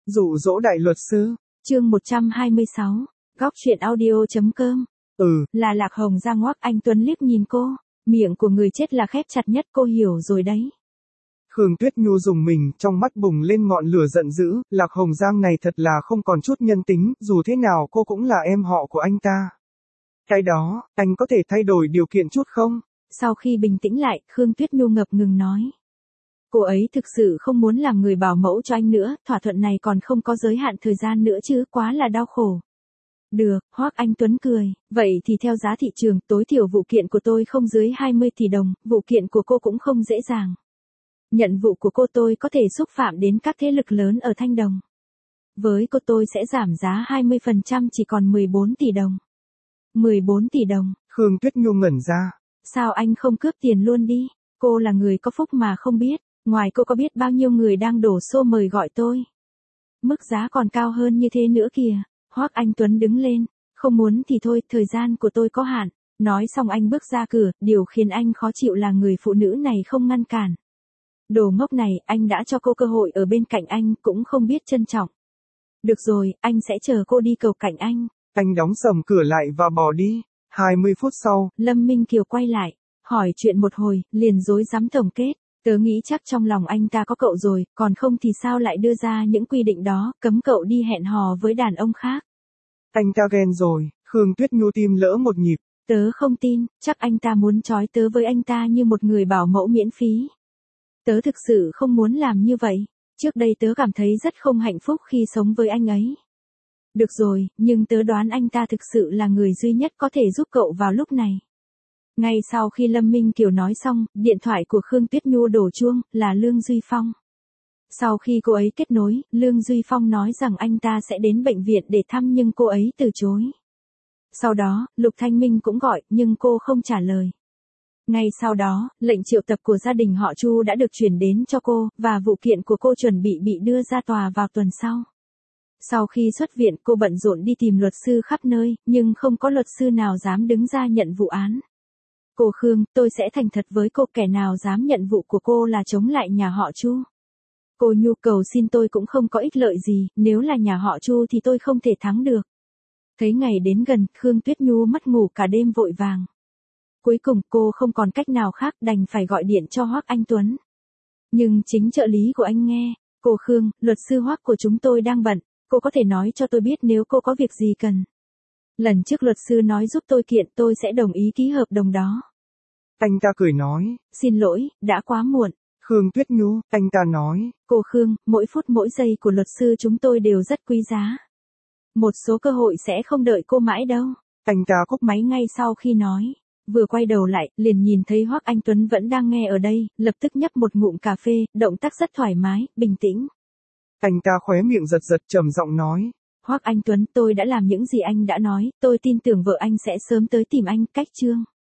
Dụ dỗ đại luật sư. Chương 126. Góc truyện audio.com. Là Lạc Hồng ra ngoác. Anh Tuấn liếc nhìn cô. Miệng của người chết là khép chặt nhất, cô hiểu rồi đấy. Khương Tuyết Nhu dùng mình, trong mắt bùng lên ngọn lửa giận dữ, Lạc Hồng Giang này thật là không còn chút nhân tính, dù thế nào cô cũng là em họ của anh ta. Cái đó, anh có thể thay đổi điều kiện chút không? Sau khi bình tĩnh lại, Khương Tuyết Nhu ngập ngừng nói. Cô ấy thực sự không muốn làm người bảo mẫu cho anh nữa, thỏa thuận này còn không có giới hạn thời gian nữa chứ, quá là đau khổ. Được, Hoắc Anh Tuấn cười, vậy thì theo giá thị trường, tối thiểu vụ kiện của tôi không dưới 20 tỷ đồng, vụ kiện của cô cũng không dễ dàng. Nhận vụ của cô tôi có thể xúc phạm đến các thế lực lớn ở Thanh Đồng. Với cô tôi sẽ giảm giá 20% chỉ còn 14 tỷ đồng. 14 tỷ đồng. Khương Tuyết Nhu ngẩn ra. Sao anh không cướp tiền luôn đi? Cô là người có phúc mà không biết. Ngoài cô có biết bao nhiêu người đang đổ xô mời gọi tôi. Mức giá còn cao hơn như thế nữa kìa. Hoắc Anh Tuấn đứng lên. Không muốn thì thôi, thời gian của tôi có hạn. Nói xong anh bước ra cửa, điều khiến anh khó chịu là người phụ nữ này không ngăn cản. Đồ ngốc này, anh đã cho cô cơ hội ở bên cạnh anh, cũng không biết trân trọng. Được rồi, anh sẽ chờ cô đi cầu cạnh anh. Anh đóng sầm cửa lại và bỏ đi. 20 phút sau, Lâm Minh Kiều quay lại, hỏi chuyện một hồi, liền rối rắm tổng kết. Tớ nghĩ chắc trong lòng anh ta có cậu rồi, còn không thì sao lại đưa ra những quy định đó, cấm cậu đi hẹn hò với đàn ông khác. Anh ta ghen rồi. Khương Tuyết Nhu tim lỡ một nhịp. Tớ không tin, chắc anh ta muốn trói tớ với anh ta như một người bảo mẫu miễn phí. Tớ thực sự không muốn làm như vậy. Trước đây tớ cảm thấy rất không hạnh phúc khi sống với anh ấy. Được rồi, nhưng tớ đoán anh ta thực sự là người duy nhất có thể giúp cậu vào lúc này. Ngay sau khi Lâm Minh Kiều nói xong, điện thoại của Khương Tuyết Nhu đổ chuông, là Lương Duy Phong. Sau khi cô ấy kết nối, Lương Duy Phong nói rằng anh ta sẽ đến bệnh viện để thăm nhưng cô ấy từ chối. Sau đó, Lục Thanh Minh cũng gọi, nhưng cô không trả lời. Ngay sau đó, lệnh triệu tập của gia đình họ Chu đã được chuyển đến cho cô, và vụ kiện của cô chuẩn bị đưa ra tòa vào tuần sau. Sau khi xuất viện, cô bận rộn đi tìm luật sư khắp nơi, nhưng không có luật sư nào dám đứng ra nhận vụ án. Cô Khương, tôi sẽ thành thật với cô, kẻ nào dám nhận vụ của cô là chống lại nhà họ Chu. Cô Nhu cầu xin tôi cũng không có ích lợi gì, nếu là nhà họ Chu thì tôi không thể thắng được. Thấy ngày đến gần, Khương Tuyết Nhu mất ngủ cả đêm vội vàng. Cuối cùng cô không còn cách nào khác, đành phải gọi điện cho Hoắc Anh Tuấn. Nhưng chính trợ lý của anh nghe, cô Khương, luật sư Hoắc của chúng tôi đang bận, cô có thể nói cho tôi biết nếu cô có việc gì cần. Lần trước luật sư nói giúp tôi kiện, tôi sẽ đồng ý ký hợp đồng đó. Anh ta cười nói. Xin lỗi, đã quá muộn. Khương Tuyết Nhu, anh ta nói. Cô Khương, mỗi phút mỗi giây của luật sư chúng tôi đều rất quý giá. Một số cơ hội sẽ không đợi cô mãi đâu. Anh ta cúp máy ngay sau khi nói. Vừa quay đầu lại, liền nhìn thấy Hoắc Anh Tuấn vẫn đang nghe ở đây, lập tức nhấp một ngụm cà phê, động tác rất thoải mái, bình tĩnh. Anh ta khóe miệng giật giật trầm giọng nói. Hoắc Anh Tuấn, tôi đã làm những gì anh đã nói, tôi tin tưởng vợ anh sẽ sớm tới tìm anh, cách chương.